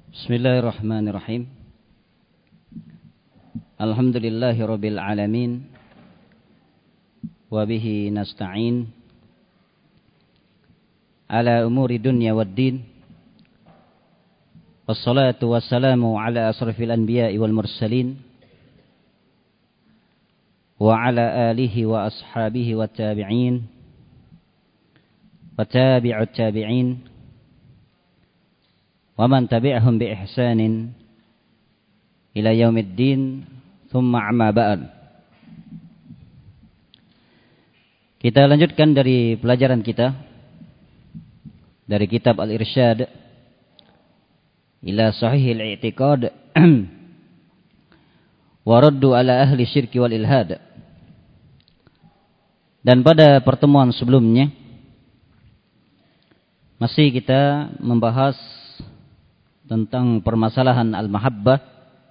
Bismillahirrahmanirrahim. Alhamdulillahirabbil alamin. Wa bihi nasta'in ala umuri dunya waddin. Wassalatu wassalamu ala asrafil anbiya'i wal mursalin wa ala alihi wa ashabihi wat tabi'in wa tabi'ut tabi'in wa man tabi'ahum bi ihsanin ila yaumiddin, thumma amma ba'd. Kita lanjutkan dari pelajaran kita dari kitab Al-Irsyad ila Sahihil I'tiqad wa raddu ala ahli syirki wal ilhad. Dan pada pertemuan sebelumnya masih kita membahas tentang permasalahan al-mahabbah,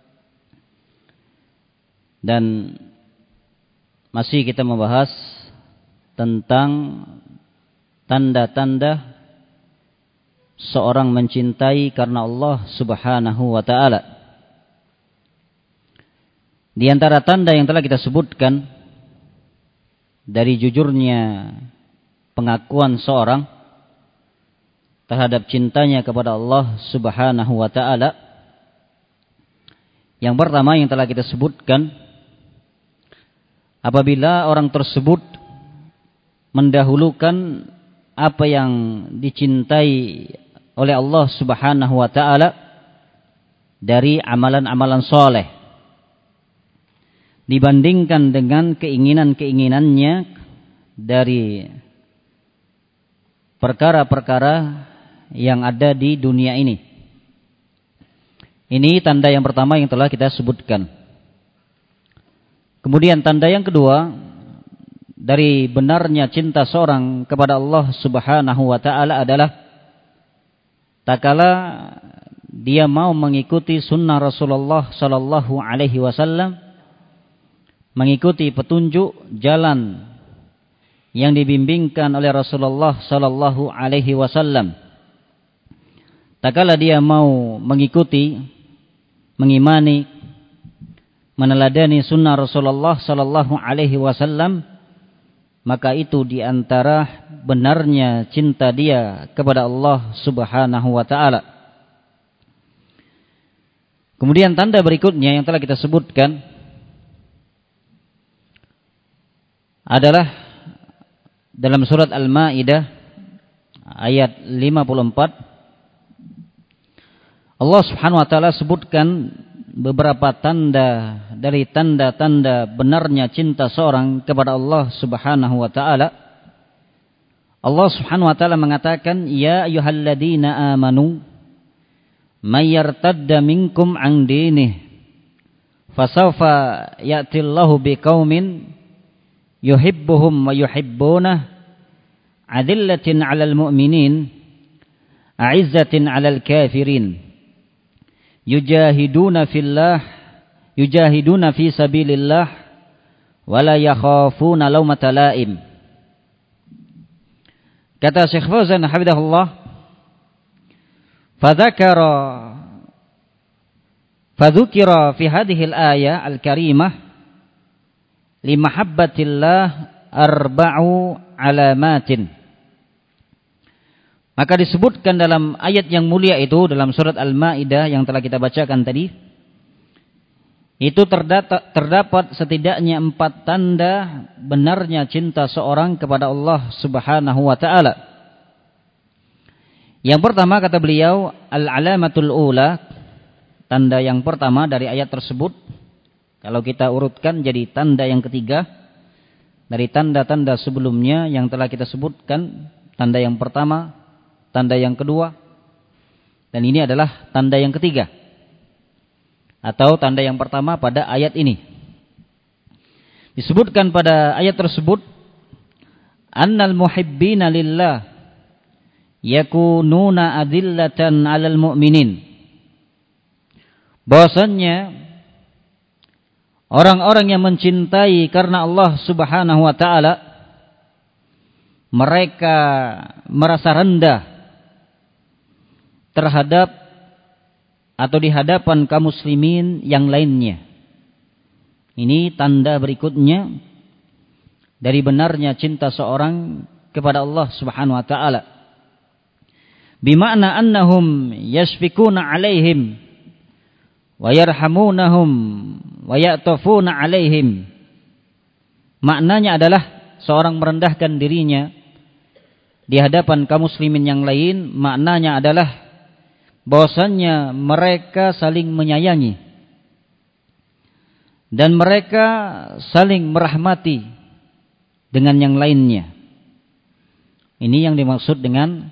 dan masih kita membahas tentang tanda-tanda seorang mencintai karena Allah Subhanahu wa ta'ala. Di antara tanda yang telah kita sebutkan dari jujurnya pengakuan seorang terhadap cintanya kepada Allah Subhanahu wa ta'ala, yang pertama yang telah kita sebutkan, apabila orang tersebut mendahulukan apa yang dicintai oleh Allah Subhanahu wa ta'ala dari amalan-amalan soleh dibandingkan dengan keinginan-keinginannya dari perkara-perkara yang ada di dunia ini. Ini tanda yang pertama yang telah kita sebutkan. Kemudian tanda yang kedua dari benarnya cinta seorang kepada Allah Subhanahu wa ta'ala adalah tatkala dia mau mengikuti sunnah Rasulullah sallallahu alaihi wasallam, mengikuti petunjuk jalan yang dibimbingkan oleh Rasulullah sallallahu alaihi wasallam. Tatkala dia mau mengikuti, mengimani, meneladani sunnah Rasulullah sallallahu alaihi wasallam, maka itu di antara benarnya cinta dia kepada Allah Subhanahu wa ta'ala. Kemudian tanda berikutnya yang telah kita sebutkan adalah dalam surat Al-Maidah ayat 54, Allah Subhanahu wa ta'ala sebutkan beberapa tanda dari tanda-tanda benarnya cinta seorang kepada Allah Subhanahu wa ta'ala. Allah Subhanahu wa ta'ala mengatakan, ya ayyuhalladzina amanu may yartadda minkum an dinih fasawfa ya'tillahu biqaumin yuhibbuhum wa yuhibbunah adillatin 'alal mu'minin a'izzatin 'alal kafirin yujahiduna fi sabilillah wala yakhafuna laumata laim. Kata Syekh Fauzan hafizahullah, fadzukira fi hadhihi al-ayah al-karimah limahabbatillah arba'u alamatin. Maka disebutkan dalam ayat yang mulia itu, dalam surat Al-Maidah yang telah kita bacakan tadi, itu terdapat setidaknya 4 tanda benarnya cinta seorang kepada Allah Subhanahu wa ta'ala. Yang pertama kata beliau, al-alamatul ula, tanda yang pertama dari ayat tersebut, kalau kita urutkan jadi tanda yang ketiga dari tanda-tanda sebelumnya yang telah kita sebutkan. Tanda yang pertama, tanda yang kedua, dan ini adalah tanda yang ketiga atau tanda yang pertama pada ayat ini. Disebutkan pada ayat tersebut, annal muhibbina lillah yakununa adillatan 'alal mu'minin. Bahwasannya orang-orang yang mencintai karena Allah Subhanahu wa ta'ala, mereka merasa rendah terhadap atau di hadapan kaum muslimin yang lainnya. Ini tanda berikutnya dari benarnya cinta seorang kepada Allah Subhanahu wa taala. Bima'na annahum yashfikuna 'alaihim wa yarhamunahum wa ya'tafuna 'alaihim. Maknanya adalah seorang merendahkan dirinya di hadapan kaum muslimin yang lain, maknanya adalah bahwasannya mereka saling menyayangi dan mereka saling merahmati dengan yang lainnya. Ini yang dimaksud dengan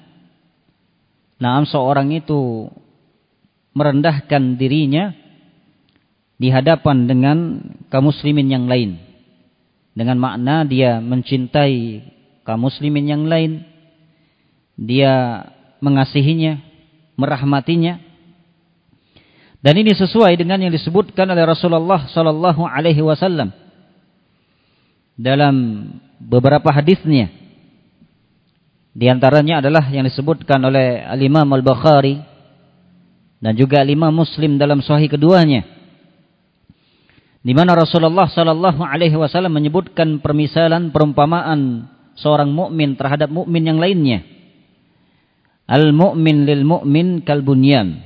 seorang itu merendahkan dirinya di hadapan dengan kaum muslimin yang lain, dengan makna dia mencintai kaum muslimin yang lain, dia mengasihinya, merahmatinya. Dan ini sesuai dengan yang disebutkan oleh Rasulullah sallallahu alaihi wasallam dalam beberapa hadisnya. Di antaranya adalah yang disebutkan oleh Al-Imam Al-Bukhari dan juga Al-Imam Muslim dalam sahih keduanya, di mana Rasulullah sallallahu alaihi wasallam menyebutkan permisalan perumpamaan seorang mukmin terhadap mukmin yang lainnya. Al-mu'min lil mu'min kal bunyan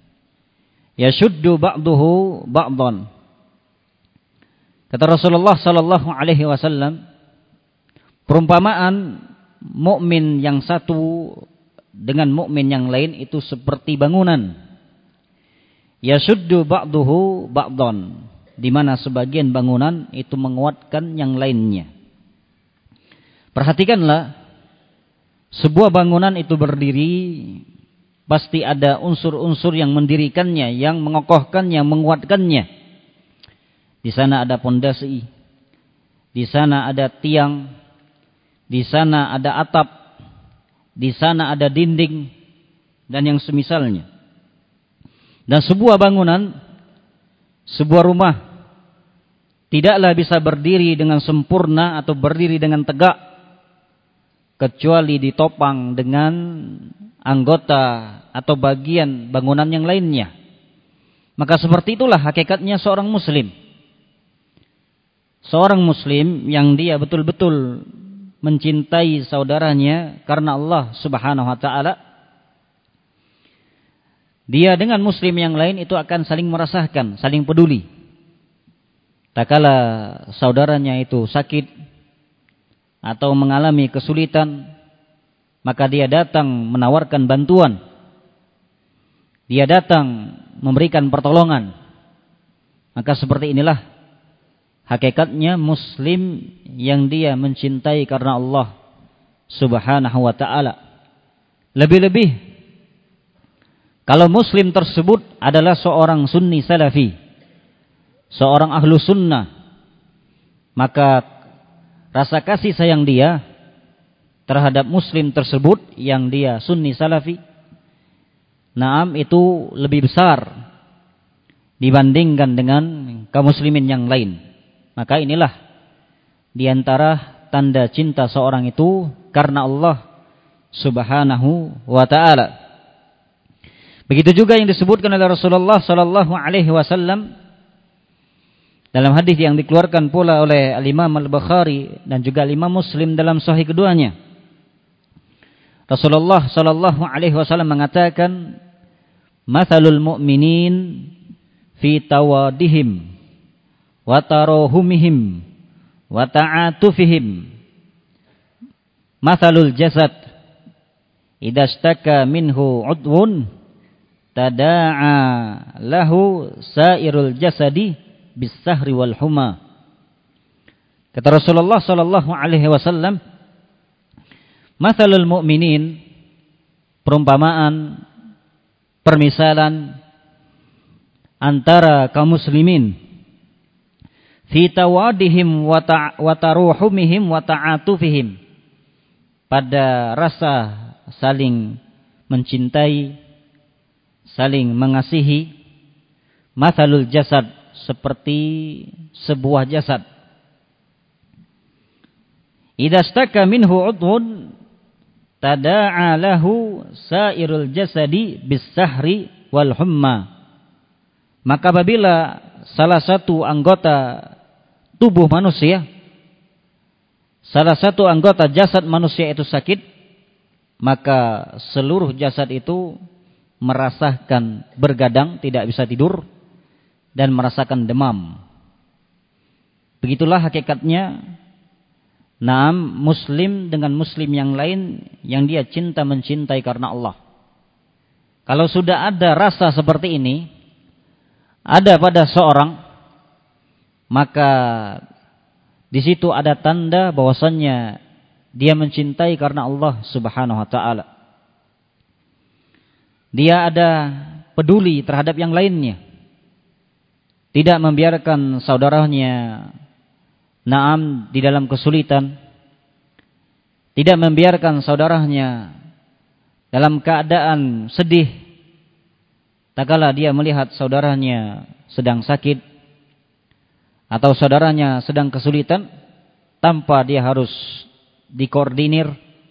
yashuddu ba'duhu ba'dan. Kata Rasulullah sallallahu alaihi wasallam, perumpamaan mukmin yang satu dengan mukmin yang lain itu seperti bangunan. Yashuddu ba'duhu ba'dan, di mana sebagian bangunan itu menguatkan yang lainnya. Perhatikanlah, sebuah bangunan itu berdiri, pasti ada unsur-unsur yang mendirikannya, yang mengokohkannya, menguatkannya. Di sana ada pondasi, di sana ada tiang, di sana ada atap, di sana ada dinding, dan yang semisalnya. Dan sebuah bangunan, sebuah rumah, tidaklah bisa berdiri dengan sempurna atau berdiri dengan tegak kecuali ditopang dengan anggota atau bagian bangunan yang lainnya. Maka seperti itulah hakikatnya seorang muslim. Seorang muslim yang dia betul-betul mencintai saudaranya karena Allah Subhanahu wa taala, dia dengan muslim yang lain itu akan saling merasakan, saling peduli. Tak kala saudaranya itu sakit atau mengalami kesulitan, maka dia datang menawarkan bantuan. Dia datang memberikan pertolongan. Maka seperti inilah hakikatnya muslim yang dia mencintai karena Allah Subhanahu wa ta'ala. Lebih-lebih kalau muslim tersebut adalah seorang sunni salafi, seorang ahlu sunnah, maka rasa kasih sayang dia terhadap muslim tersebut yang dia sunni salafi, itu lebih besar dibandingkan dengan kaum muslimin yang lain. Maka inilah diantara tanda cinta seorang itu karena Allah Subhanahu wa ta'ala. Begitu juga yang disebutkan oleh Rasulullah sallallahu alaihi wasallam dalam hadis yang dikeluarkan pula oleh Al-Imam Al-Bukhari dan juga Al-Imam Muslim dalam sahih keduanya. Rasulullah sallallahu alaihi wasallam mengatakan, "Matsalul mu'minin fi tawadihim wa tarahumihim wa ta'atufihim matsalul jasad idza ishtaka minhu 'udwun tada'a lahu sairul jasadi bis-sahri wal huma." Kata Rasulullah sallallahu alaihi wasallam, matsalul mu'minin, perumpamaan, permisalan antara kaum muslimin fi tawadihim wa taruhumihim wa ta'atufihim, pada rasa saling mencintai, saling mengasihi, matsalul jasad, seperti sebuah jasad. Idza staka minhu 'udwun tada'a lahu sairul jasadi bis-sahri wal humma. Maka apabila salah satu anggota tubuh manusia, salah satu anggota jasad manusia itu sakit, maka seluruh jasad itu merasakan bergadang, tidak bisa tidur, dan merasakan demam. Begitulah hakikatnya. Naam, muslim dengan muslim yang lain yang dia cinta mencintai karena Allah. Kalau sudah ada rasa seperti ini ada pada seorang, maka di situ ada tanda bahwasannya dia mencintai karena Allah Subhanahu wa taala. Dia ada peduli terhadap yang lainnya. Tidak membiarkan saudaranya naam di dalam kesulitan, tidak membiarkan saudaranya dalam keadaan sedih tatkala dia melihat saudaranya sedang sakit atau saudaranya sedang kesulitan, tanpa dia harus dikoordinir,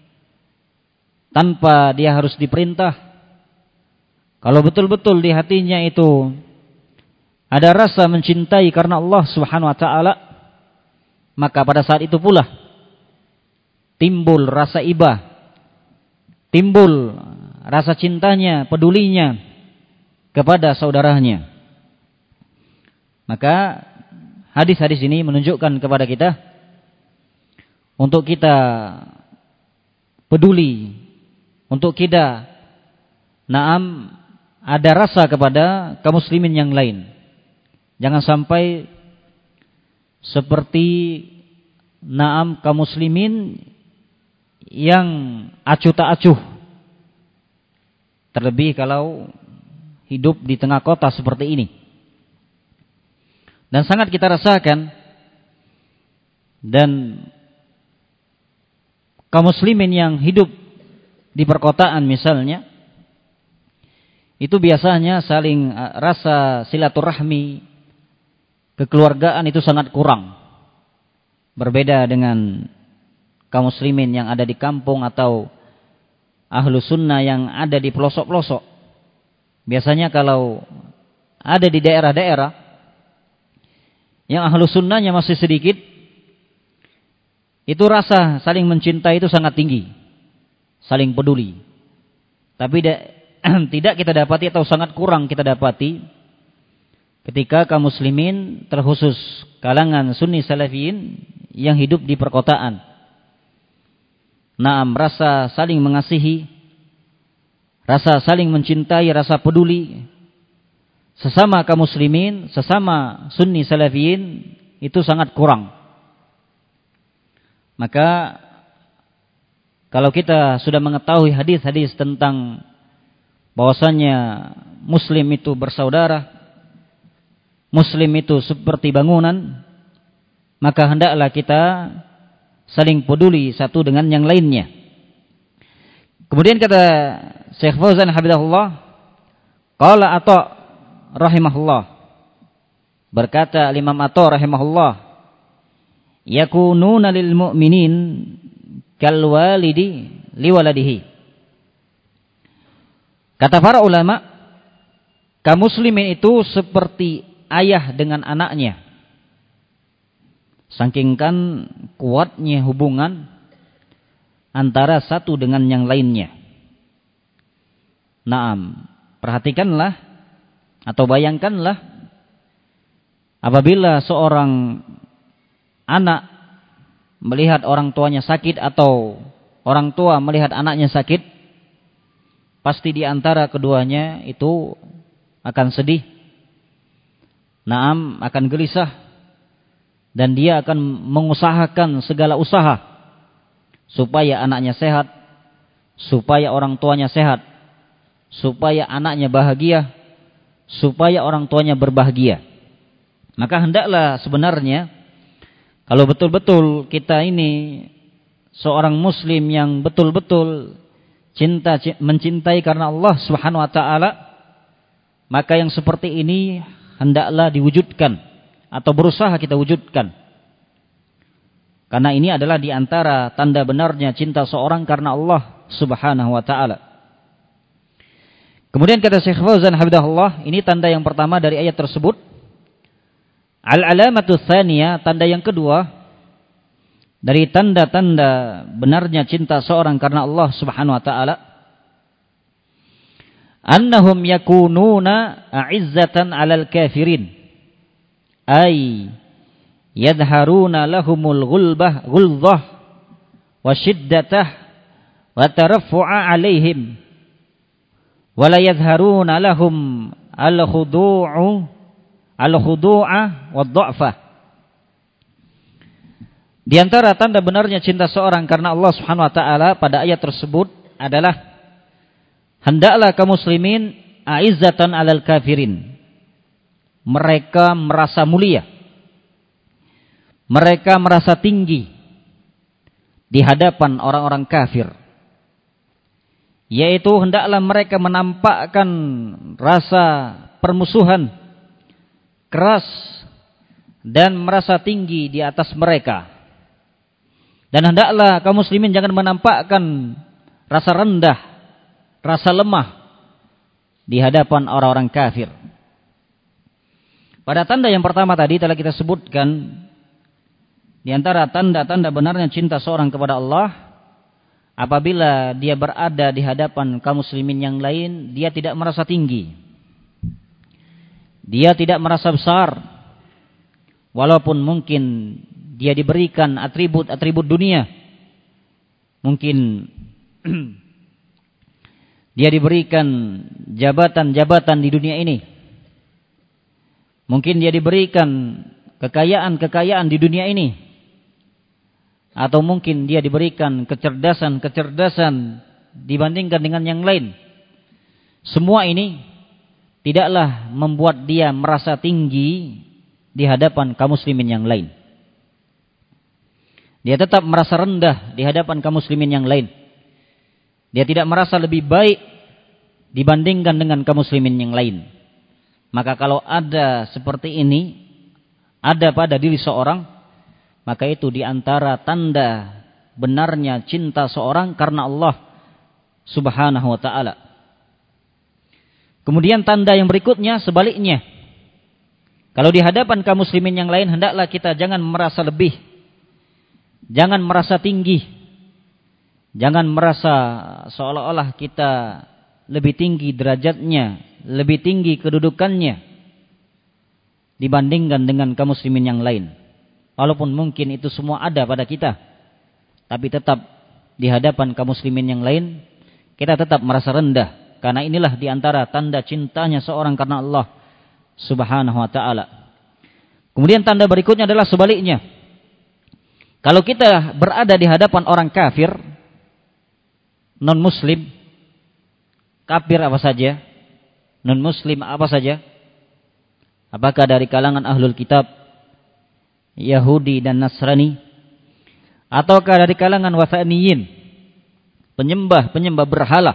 tanpa dia harus diperintah. Kalau betul-betul di hatinya itu ada rasa mencintai karena Allah Subhanahu wa taala, maka pada saat itu pula timbul rasa iba, timbul rasa cintanya, pedulinya kepada saudaranya. Maka hadis-hadis ini menunjukkan kepada kita untuk kita peduli, untuk kita naam ada rasa kepada kaum muslimin yang lain. Jangan sampai seperti naam kaum muslimin yang acuh tak acuh. Terlebih kalau hidup di tengah kota seperti ini. Dan sangat kita rasakan, dan kaum muslimin yang hidup di perkotaan misalnya, itu biasanya saling rasa silaturahmi, kekeluargaan itu sangat kurang. Berbeda dengan kaum muslimin yang ada di kampung atau ahlu sunnah yang ada di pelosok-pelosok. Biasanya kalau ada di daerah-daerah yang ahlu sunnahnya masih sedikit, itu rasa saling mencintai itu sangat tinggi, saling peduli. Tapi tidak kita dapati atau sangat kurang kita dapati ketika kaum muslimin, terkhusus kalangan sunni salafiyin yang hidup di perkotaan. Naam, rasa saling mengasihi, rasa saling mencintai, rasa peduli sesama kaum muslimin, sesama sunni salafiyin itu sangat kurang. Maka kalau kita sudah mengetahui hadis-hadis tentang bahwasanya muslim itu bersaudara, muslim itu seperti bangunan, maka hendaklah kita saling peduli satu dengan yang lainnya. Kemudian kata Syekh Fauzan hafizahullah, qala Atha rahimahullah, berkata Imam Atha rahimahullah, yakununa lil mu'minin kal walidi liwaladihi. Kata para ulama, kaum muslimin itu seperti ayah dengan anaknya. Saking kan kuatnya hubungan antara satu dengan yang lainnya. Naam, perhatikanlah atau bayangkanlah apabila seorang anak melihat orang tuanya sakit atau orang tua melihat anaknya sakit, pasti di antara keduanya itu akan sedih. Naam, akan gelisah, dan dia akan mengusahakan segala usaha supaya anaknya sehat, supaya orang tuanya sehat, supaya anaknya bahagia, supaya orang tuanya berbahagia. Maka hendaklah sebenarnya kalau betul-betul kita ini seorang muslim yang betul-betul mencintai karena Allah Subhanahu wa taala, maka yang seperti ini hendaklah diwujudkan atau berusaha kita wujudkan. Karena ini adalah di antara tanda benarnya cinta seorang karena Allah Subhanahu wa taala. Kemudian kata Syekh Fauzan hafizahullah, ini tanda yang pertama dari ayat tersebut. Al-alamatu tsaniyah, tanda yang kedua dari tanda-tanda benarnya cinta seorang karena Allah Subhanahu wa taala, annahum yakununa a'izzatan 'alal kafirin, ay yadharuna lahumul ghulzah wa shiddatah wa taraffu'a 'alaihim wa la yadharuna lahum al-khudu'a wad-dha'fa. Di antara tanda benarnya cinta seorang karena Allah Subhanahu wa taala pada ayat tersebut adalah hendaklah kaum muslimin a'izzatan 'alal kafirin. Mereka merasa mulia. Mereka merasa tinggi di hadapan orang-orang kafir. Yaitu hendaklah mereka menampakkan rasa permusuhan keras dan merasa tinggi di atas mereka. Dan hendaklah kaum muslimin jangan menampakkan rasa rendah, rasa lemah di hadapan orang-orang kafir. Pada tanda yang pertama tadi telah kita sebutkan, di antara tanda-tanda benarnya cinta seorang kepada Allah, apabila dia berada di hadapan kaum muslimin yang lain, dia tidak merasa tinggi. Dia tidak merasa besar. Walaupun mungkin dia diberikan atribut-atribut dunia. Mungkin dia diberikan jabatan-jabatan di dunia ini. Mungkin dia diberikan kekayaan-kekayaan di dunia ini. Atau mungkin dia diberikan kecerdasan-kecerdasan dibandingkan dengan yang lain. Semua ini tidaklah membuat dia merasa tinggi di hadapan kaum muslimin yang lain. Dia tetap merasa rendah di hadapan kaum muslimin yang lain. Dia tidak merasa lebih baik dibandingkan dengan kaum muslimin yang lain. Maka kalau ada seperti ini, ada pada diri seorang, maka itu diantara tanda benarnya cinta seorang karena Allah Subhanahu wa ta'ala. Kemudian tanda yang berikutnya sebaliknya. Kalau di hadapan kaum muslimin yang lain, hendaklah kita jangan merasa lebih. Jangan merasa tinggi. Jangan merasa seolah-olah kita lebih tinggi derajatnya, lebih tinggi kedudukannya dibandingkan dengan kaum muslimin yang lain. Walaupun mungkin itu semua ada pada kita, tapi tetap di hadapan kaum muslimin yang lain kita tetap merasa rendah, karena inilah di antara tanda cintanya seorang karena Allah Subhanahu wa taala. Kemudian tanda berikutnya adalah sebaliknya. Kalau kita berada di hadapan orang kafir, non muslim, kafir apa saja, non muslim apa saja, apakah dari kalangan ahlul kitab, Yahudi dan Nasrani, ataukah dari kalangan wathaniyin, penyembah berhala,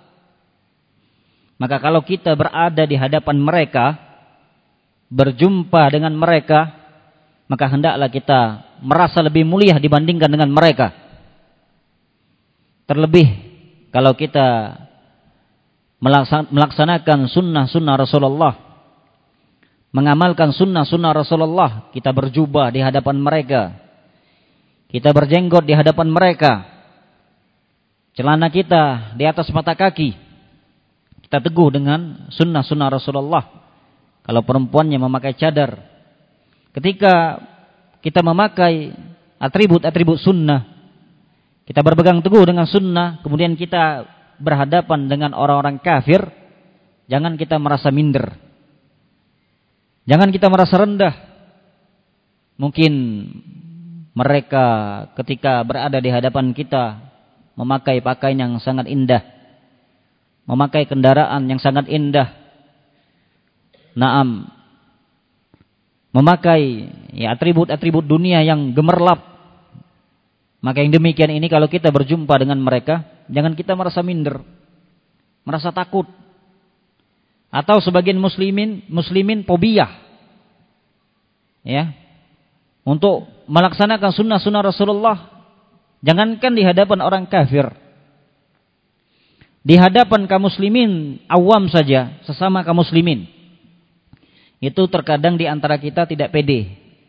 maka kalau kita berada di hadapan mereka, berjumpa dengan mereka, maka hendaklah kita merasa lebih mulia dibandingkan dengan mereka. Terlebih kalau kita melaksanakan sunnah-sunnah Rasulullah, mengamalkan sunnah-sunnah Rasulullah, kita berjubah di hadapan mereka, kita berjenggot di hadapan mereka, celana kita di atas mata kaki, kita teguh dengan sunnah-sunnah Rasulullah. Kalau perempuannya memakai cadar, ketika kita memakai atribut-atribut sunnah, kita berpegang teguh dengan sunnah, kemudian kita berhadapan dengan orang-orang kafir, jangan kita merasa minder. Jangan kita merasa rendah. Mungkin mereka ketika berada di hadapan kita memakai pakaian yang sangat indah, memakai kendaraan yang sangat indah, naam, memakai atribut-atribut dunia yang gemerlap. Maka yang demikian ini kalau kita berjumpa dengan mereka, jangan kita merasa minder, merasa takut. Atau sebagian muslimin fobia, ya, untuk melaksanakan sunnah-sunnah Rasulullah, jangankan di hadapan orang kafir, di hadapan kaum muslimin awam saja, sesama kaum muslimin, itu terkadang di antara kita tidak pede,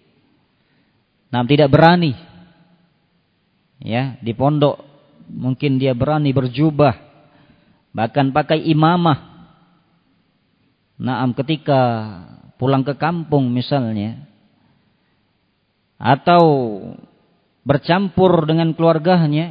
tidak berani. Ya, di pondok mungkin dia berani berjubah, bahkan pakai imamah. Ketika pulang ke kampung misalnya, atau bercampur dengan keluarganya,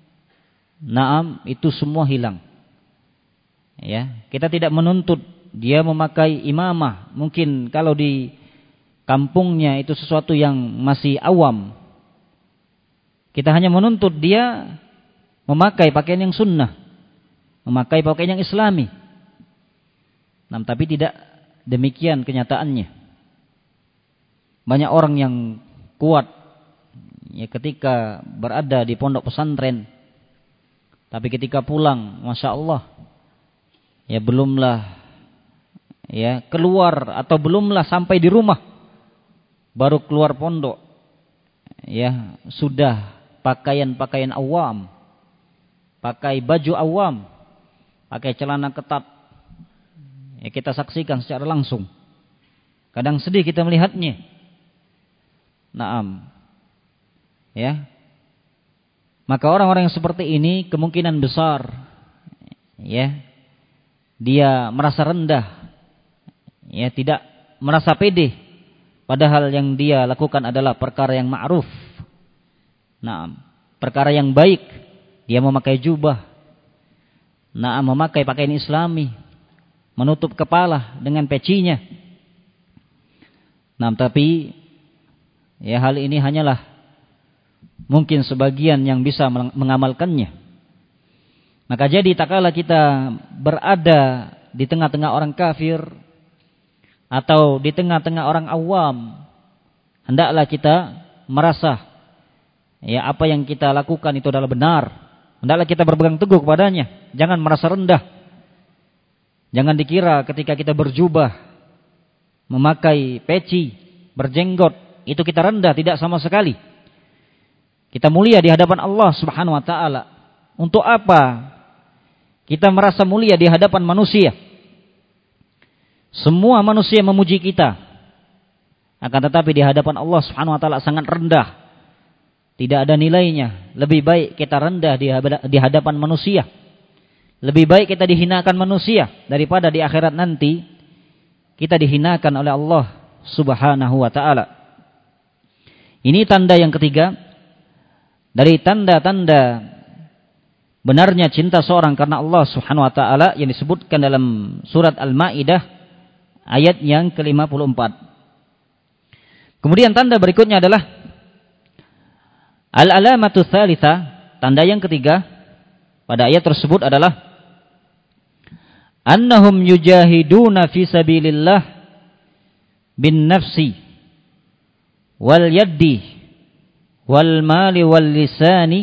itu semua hilang. Ya, kita tidak menuntut dia memakai imamah. Mungkin kalau di kampungnya itu sesuatu yang masih awam. Kita hanya menuntut dia memakai pakaian yang sunnah, memakai pakaian yang islami. Tapi tidak demikian kenyataannya. Banyak orang yang kuat ya ketika berada di pondok pesantren, tapi ketika pulang, masya Allah, ya belumlah ya keluar atau belumlah sampai di rumah, baru keluar pondok, ya sudah pakaian-pakaian awam, pakai baju awam, pakai celana ketat. Ya kita saksikan secara langsung. Kadang sedih kita melihatnya. Ya. Maka orang-orang yang seperti ini kemungkinan besar ya dia merasa rendah. Ya, tidak merasa pede padahal yang dia lakukan adalah perkara yang ma'ruf. Perkara yang baik. Dia memakai jubah. Memakai pakaian islami, menutup kepala dengan pecinya. Tapi ya hal ini hanyalah mungkin sebagian yang bisa mengamalkannya. Maka jadi tak kala kita berada di tengah-tengah orang kafir atau di tengah-tengah orang awam, hendaklah kita merasa ya apa yang kita lakukan itu adalah benar. Hendaklah kita berpegang teguh kepadanya. Jangan merasa rendah. Jangan dikira ketika kita berjubah, memakai peci, berjenggot, itu kita rendah, tidak sama sekali. Kita mulia di hadapan Allah Subhanahu wa taala. Untuk apa kita merasa mulia di hadapan manusia? Semua manusia memuji kita. Akan tetapi di hadapan Allah Subhanahu wa taala sangat rendah. Tidak ada nilainya. Lebih baik kita rendah di hadapan manusia. Lebih baik kita dihinakan manusia daripada di akhirat nanti kita dihinakan oleh Allah Subhanahu wa taala. Ini tanda yang ketiga dari tanda-tanda benarnya cinta seorang karena Allah Subhanahu wa taala yang disebutkan dalam surat Al-Maidah ayat yang ke-54. Kemudian tanda berikutnya adalah al-alamatu tsalitsa, tanda yang ketiga pada ayat tersebut adalah annahum yujahiduna fi sabilillah bin nafsi wal yaddi wal mali wal lisani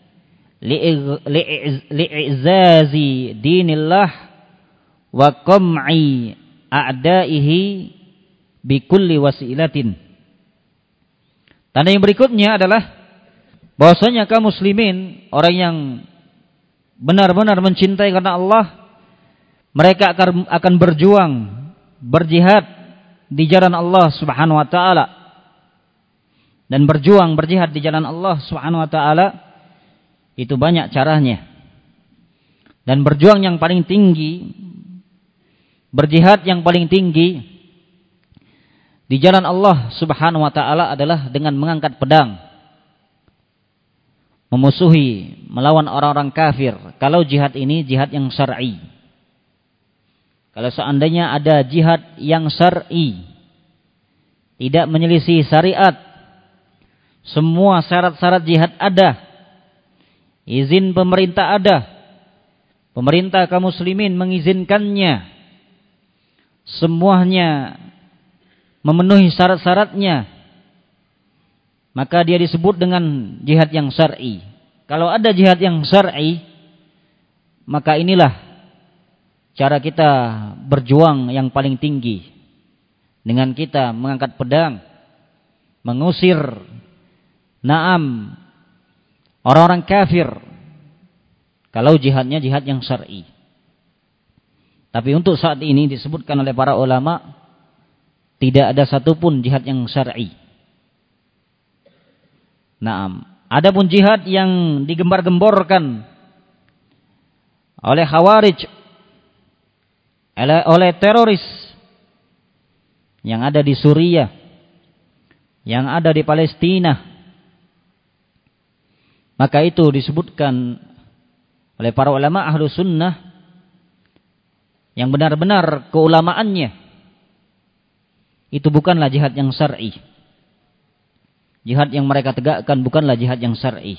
li'izazi dinillah wa qam'i a'daihi bi kulli wasilatin. Tanda yang berikutnya adalah bahwasanya kaum muslimin, orang yang benar-benar mencintai karena Allah, mereka akan berjuang, berjihad di jalan Allah Subhanahu wa taala. Dan berjuang, berjihad di jalan Allah Subhanahu wa taala itu banyak caranya. Dan berjuang yang paling tinggi, berjihad yang paling tinggi di jalan Allah Subhanahu wa taala adalah dengan mengangkat pedang, memusuhi, melawan orang-orang kafir. Kalau jihad ini jihad yang syar'i. Kalau seandainya ada jihad yang syar'i, tidak menyelisih syariat, semua syarat-syarat jihad ada, izin pemerintah ada, pemerintah kaum muslimin mengizinkannya, semuanya memenuhi syarat-syaratnya, maka dia disebut dengan jihad yang syar'i. Kalau ada jihad yang syar'i, maka inilah cara kita berjuang yang paling tinggi. Dengan kita mengangkat pedang, mengusir orang-orang kafir. Kalau jihadnya jihad yang syar'i. Tapi untuk saat ini disebutkan oleh para ulama, tidak ada satupun jihad yang syar'i. Naam. Adapun jihad yang digembar-gemborkan oleh Khawarij, oleh teroris yang ada di Suriah, yang ada di Palestina, maka itu disebutkan oleh para ulama ahlu sunnah yang benar-benar keulamaannya itu bukanlah jihad yang syar'i. Jihad yang mereka tegakkan bukanlah jihad yang syar'i.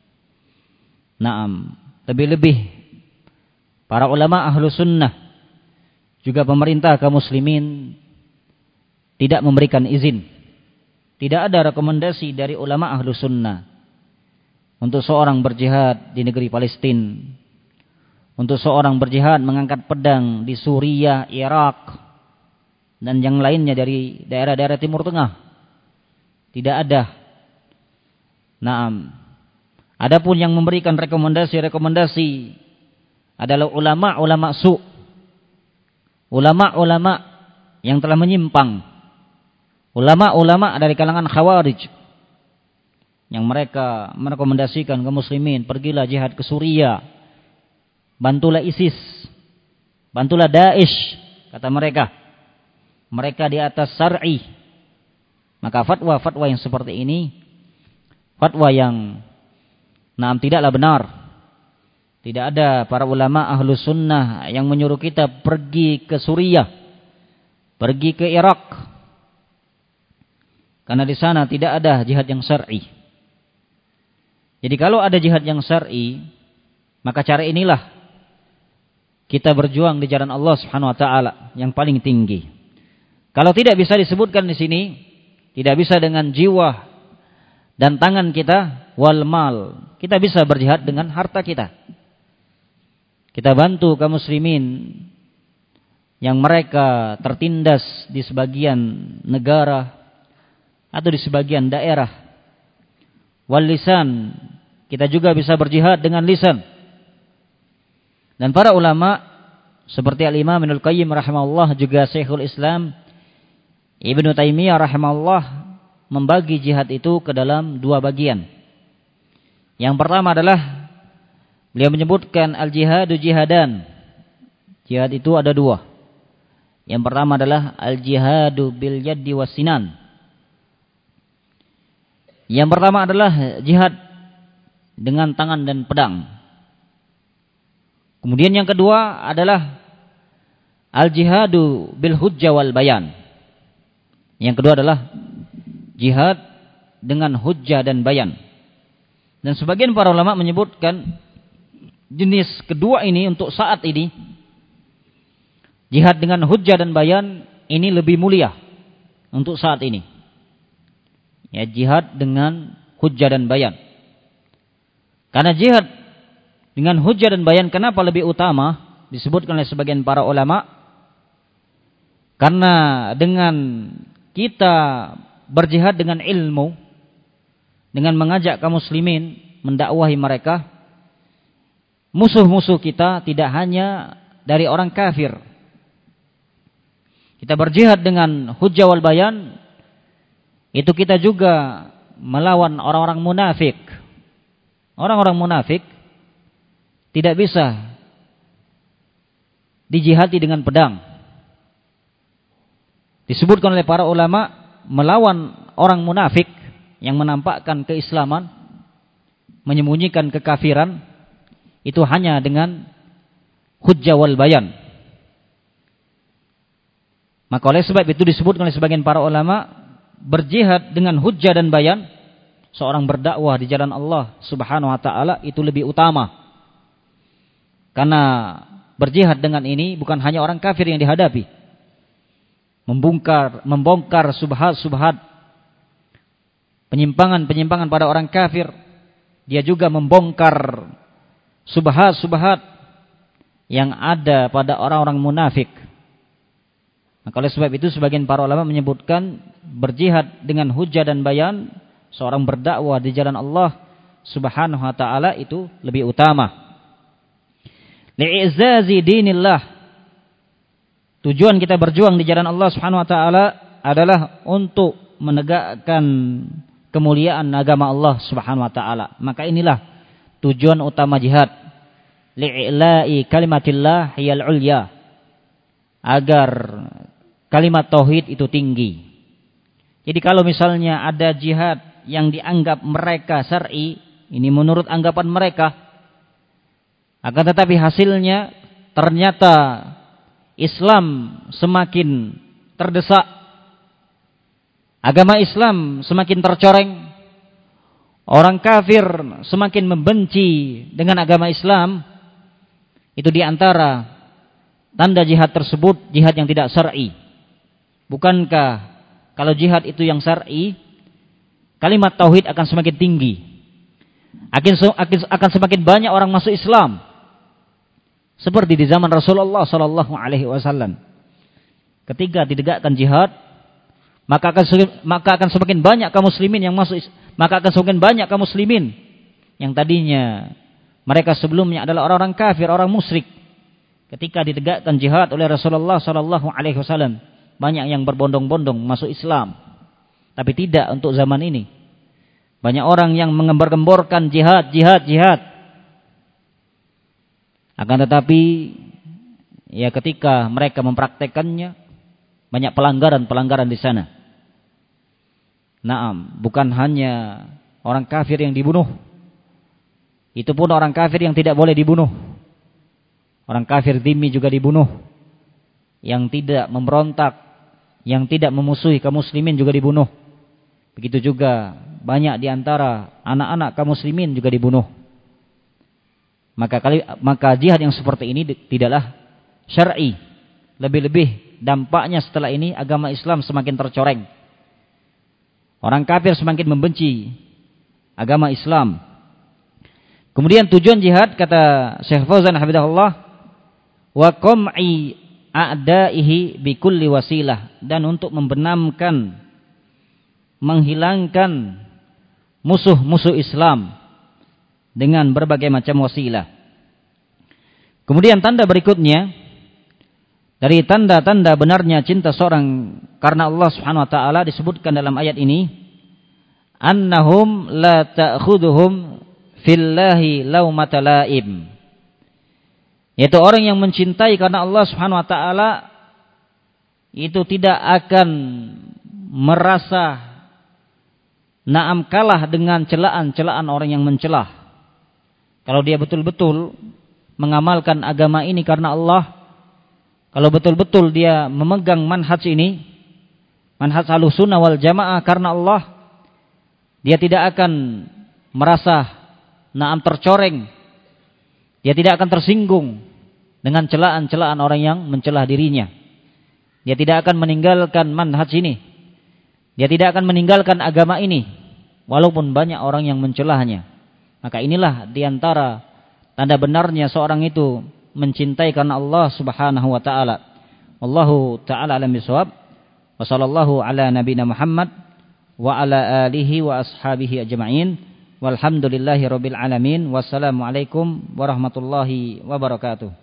Naam, lebih-lebih para ulama ahlu sunnah juga pemerintah kaum muslimin tidak memberikan izin. Tidak ada rekomendasi dari ulama ahlu sunnah untuk seorang berjihad di negeri Palestina, untuk seorang berjihad mengangkat pedang di Suriah, Irak, dan yang lainnya dari daerah-daerah Timur Tengah. Tidak ada. Naam. Adapun yang memberikan rekomendasi adalah ulama-ulama ulama-ulama yang telah menyimpang, ulama-ulama dari kalangan Khawarij yang mereka merekomendasikan kaum muslimin pergilah jihad ke Suriah, bantulah ISIS, bantulah Daesh, kata mereka di atas syar'i. Maka fatwa-fatwa yang seperti ini fatwa yang tidaklah benar. Tidak ada para ulama ahlu sunnah yang menyuruh kita pergi ke Suriah, pergi ke Irak, karena di sana tidak ada jihad yang syar'i. Jadi kalau ada jihad yang syar'i, maka cara inilah kita berjuang di jalan Allah Subhanahu wa taala yang paling tinggi. Kalau tidak bisa disebutkan di sini, tidak bisa dengan jiwa dan tangan kita, wal mal, kita bisa berjihad dengan harta kita. Kita bantu kaum muslimin yang mereka tertindas di sebagian negara atau di sebagian daerah. Wal lisan, kita juga bisa berjihad dengan lisan. Dan para ulama seperti Al-Imam Ibnul Qayyim rahimahullah, juga Syekhul Islam Ibnu Taimiyah rahimahullah membagi jihad itu ke dalam dua bagian. Yang pertama adalah beliau menyebutkan al-jihadu jihadan. Jihad itu ada dua. Yang pertama adalah al-jihadu bil yaddi wasinan. Yang pertama adalah jihad dengan tangan dan pedang. Kemudian yang kedua adalah al-jihadu bil hujjah wal bayan. Yang kedua adalah jihad dengan hujjah dan bayan. Dan sebagian para ulama menyebutkan jenis kedua ini untuk saat ini, jihad dengan hujjah dan bayan, ini lebih mulia untuk saat ini. Ya, jihad dengan hujjah dan bayan. Karena jihad dengan hujjah dan bayan kenapa lebih utama? Disebutkan oleh sebagian para ulama, karena dengan kita berjihad dengan ilmu, dengan mengajak kaum muslimin, mendakwahi mereka, musuh-musuh kita tidak hanya dari orang kafir. Kita berjihad dengan hujjah wal bayan, itu kita juga melawan orang-orang munafik. Orang-orang munafik tidak bisa dijihadi dengan pedang. Disebutkan oleh para ulama, melawan orang munafik yang menampakkan keislaman, menyembunyikan kekafiran, itu hanya dengan hujjah wal bayan. Maka oleh sebab itu disebutkan oleh sebagian para ulama, berjihad dengan hujjah dan bayan, seorang berdakwah di jalan Allah Subhanahu wa taala itu lebih utama. Karena berjihad dengan ini bukan hanya orang kafir yang dihadapi, membongkar subhat-subhat, penyimpangan-penyimpangan pada orang kafir, dia juga membongkar subhat-subhat yang ada pada orang-orang munafik. Maka oleh sebab itu sebagian para ulama menyebutkan berjihad dengan hujjah dan bayan, seorang berdakwah di jalan Allah Subhanahu wa taala itu lebih utama. li'izazi dinillah. Tujuan kita berjuang di jalan Allah Subhanahu wa taala adalah untuk menegakkan kemuliaan agama Allah Subhanahu wa taala. Maka inilah tujuan utama jihad. Li'ila'i kalimatillah hiyal ulya. Agar kalimat tauhid itu tinggi. Jadi kalau misalnya ada jihad yang dianggap mereka syar'i, ini menurut anggapan mereka, akan tetapi hasilnya ternyata Islam semakin terdesak, agama Islam semakin tercoreng, orang kafir semakin membenci dengan agama Islam, itu diantara tanda jihad tersebut jihad yang tidak syar'i. Bukankah kalau jihad itu yang syar'i, kalimat tauhid akan semakin tinggi, akan semakin banyak orang masuk Islam, seperti di zaman Rasulullah sallallahu alaihi wasallam. Ketika ditegakkan jihad, maka akan semakin banyak kaum muslimin yang masuk, maka akan semakin banyak kaum muslimin yang tadinya mereka sebelumnya adalah orang-orang kafir, orang musyrik. Ketika ditegakkan jihad oleh Rasulullah sallallahu alaihi wasallam, banyak yang berbondong-bondong masuk Islam. Tapi tidak untuk zaman ini. Banyak orang yang mengembar-gemborkan jihad. Akan tetapi ya ketika mereka mempraktekannya, banyak pelanggaran di sana. Naam, bukan hanya orang kafir yang dibunuh. Itu pun orang kafir yang tidak boleh dibunuh. Orang kafir dhimmi juga dibunuh. Yang tidak memberontak, yang tidak memusuhi kaum muslimin juga dibunuh. Begitu juga banyak di antara anak-anak kaum muslimin juga dibunuh. Maka jihad yang seperti ini tidaklah syar'i. Lebih-lebih dampaknya setelah ini agama Islam semakin tercoreng. Orang kafir semakin membenci agama Islam. Kemudian tujuan jihad, kata Syekh Fauzan hafizahullah, wa qam'i a'daihi bi kulli wasilah, dan untuk membenamkan, menghilangkan musuh-musuh Islam dengan berbagai macam wasilah. Kemudian tanda berikutnya dari tanda-tanda benarnya cinta seorang karena Allah Subhanahu wa taala disebutkan dalam ayat ini, annahum la ta'khudhuhum fillahi laumata laim. Yaitu orang yang mencintai karena Allah Subhanahu wa taala itu tidak akan merasa naam kalah dengan celaan-celaan orang yang mencelah. Kalau dia betul-betul mengamalkan agama ini karena Allah, kalau betul-betul dia memegang manhaj ini, manhaj Ahlussunnah wal Jamaah karena Allah, dia tidak akan merasa naam tercoreng. Dia tidak akan tersinggung dengan celaan-celaan orang yang mencelah dirinya. Dia tidak akan meninggalkan manhaj ini. Dia tidak akan meninggalkan agama ini walaupun banyak orang yang mencelahnya. Maka inilah diantara tanda benarnya seorang itu mencintai karena Allah Subhanahu wa taala. Wallahu taala alam bisawab. Wa sallallahu ala nabiyina Muhammad wa ala alihi wa ashabihi ajma'in. Walhamdulillahi rabbil alamin. Wassalamualaikum warahmatullahi wabarakatuh.